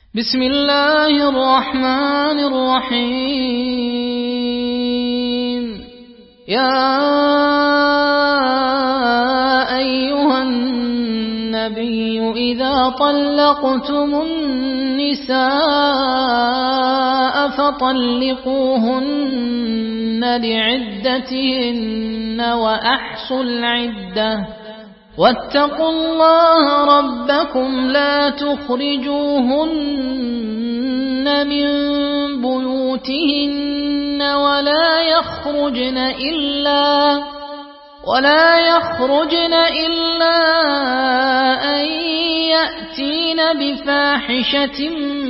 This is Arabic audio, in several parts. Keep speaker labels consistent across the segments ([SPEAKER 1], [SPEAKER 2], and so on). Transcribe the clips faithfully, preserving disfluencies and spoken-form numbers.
[SPEAKER 1] بسم الله الرحمن الرحيم. يا أيها النبي إذا طلقتم النساء فطلقوهن لعدتهن وأحصوا العدة واتقوا الله ربكم لا تخرجوهن من بيوتهن ولا يخرجن إلا ولا يخرجن إلا أن يأتين بفاحشة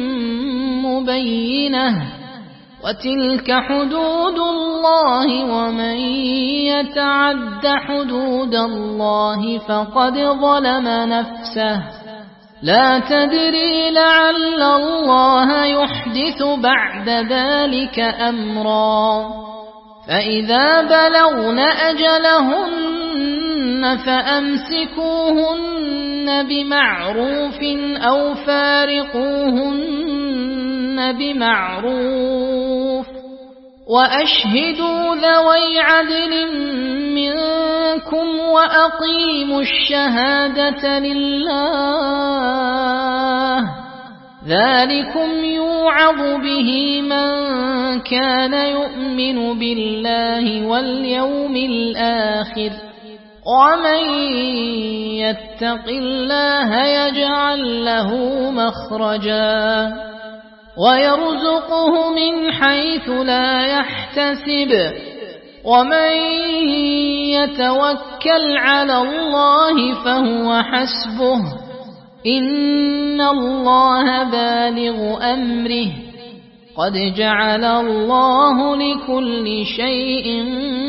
[SPEAKER 1] مبينة وتلك حدود الله ومن يتعد حدود الله فقد ظلم نفسه لا تدري لعل الله يحدث بعد ذلك أمرا. فإذا بلغن أجلهن فأمسكوهن بمعروف أو فارقوهن بمعروف وأشهدوا ذوي عدل منكم وأقيموا الشهادة لله ذلكم يوعظ به من كان يؤمن بالله واليوم الآخر ومن يتق الله يجعل له مخرجا ويرزقه من حيث لا يحتسب ومن يتوكل على الله فهو حسبه إن الله بالغ أمره قد جعل الله لكل شيء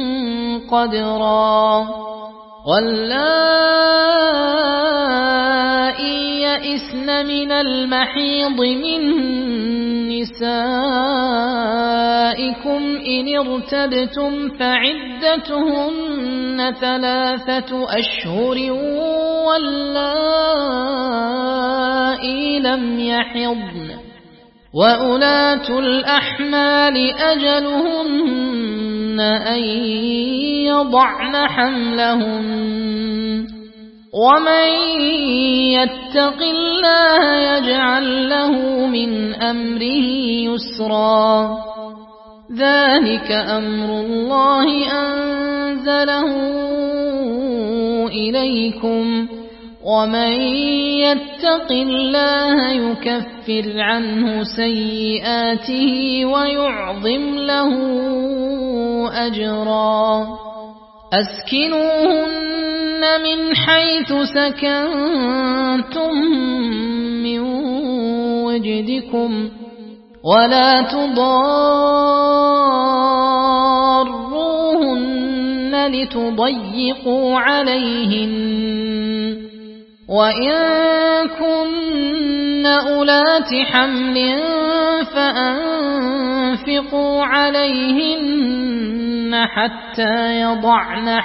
[SPEAKER 1] قدرا. واللائي يئسن من المحيض من نسائكم إن ارتبتم فعدتهن ثلاثة أشهر واللائي لم يحضن وأولاة الأحمال أجلهن أن يضعن حملهن ومن يتق الله يجعل له من أمره يسرا. ذلك أمر الله أنزله إليكم ومن يتق الله يكفر عنه سيئاته ويعظم له أجرا. أسكنوهن من حيث سكنتم من وجدكم ولا تضاروهن لتضيقوا عليهن وإن كن أولات حمل فأنفقوا عليهن حتى يضعن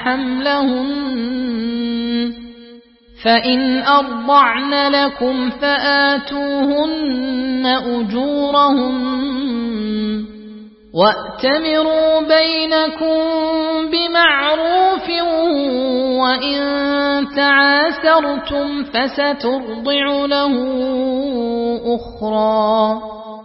[SPEAKER 1] حملهن فإن أرضعن لكم فآتوهن أجورهن وأتمروا بينكم بمعروف وإن تعاسرتم فسترضع له أخرى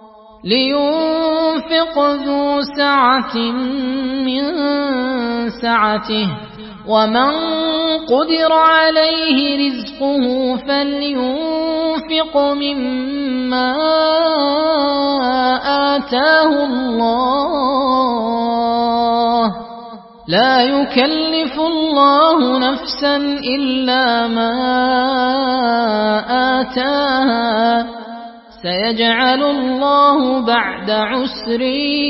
[SPEAKER 1] لينفق ذو سعة من سعته ومن قدر عليه رزقه فلينفق مما آتاه الله لا يكلف الله نفسا إلا ما آتاها سيجعل الله بعد عسر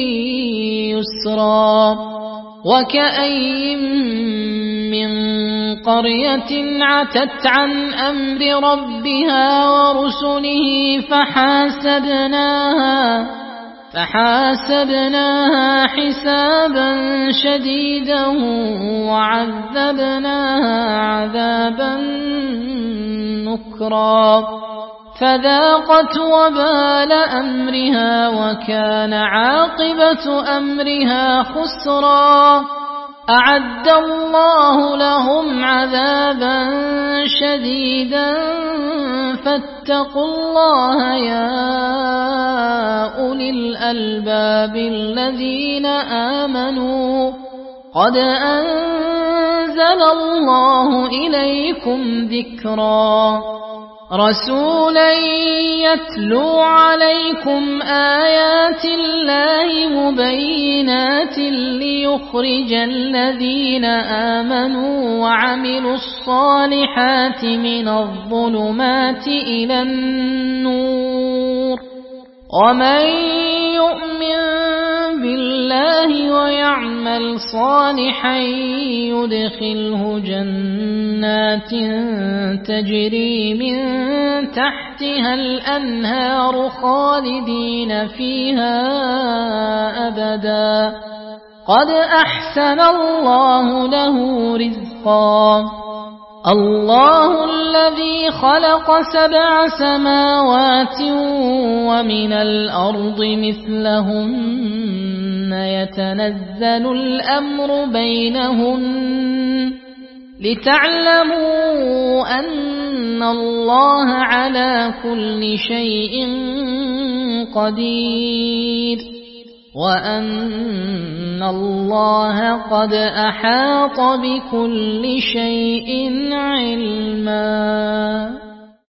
[SPEAKER 1] يسرا. وكأي من قرية عتت عن أمر ربها ورسله فحاسبناها فحاسبناها حسابا شديدا وعذبناها عذابا نكرا فذاقت وبال أمرها وكان عاقبة أمرها خسرا. أعد الله لهم عذابا شديدا فاتقوا الله يا أولي الألباب الذين آمنوا قد أنزل الله إليكم ذكرا رسولا يتلو عليكم آيات الله مبينات ليخرج الذين آمنوا وعملوا الصالحات من الظلمات إلى النور ومن يؤمن بالله ويعمل صالحا يدخله جنات تجري من تحتها الأنهار خالدين فيها أبدا قد أحسن الله له رزقا. الله الذي خلق سبع سماوات ومن الأرض مثلهن يتنزل الأمر بينهن لتعلموا أن الله على كل شيء قدير وأن الله قد أحاط بكل شيء علما.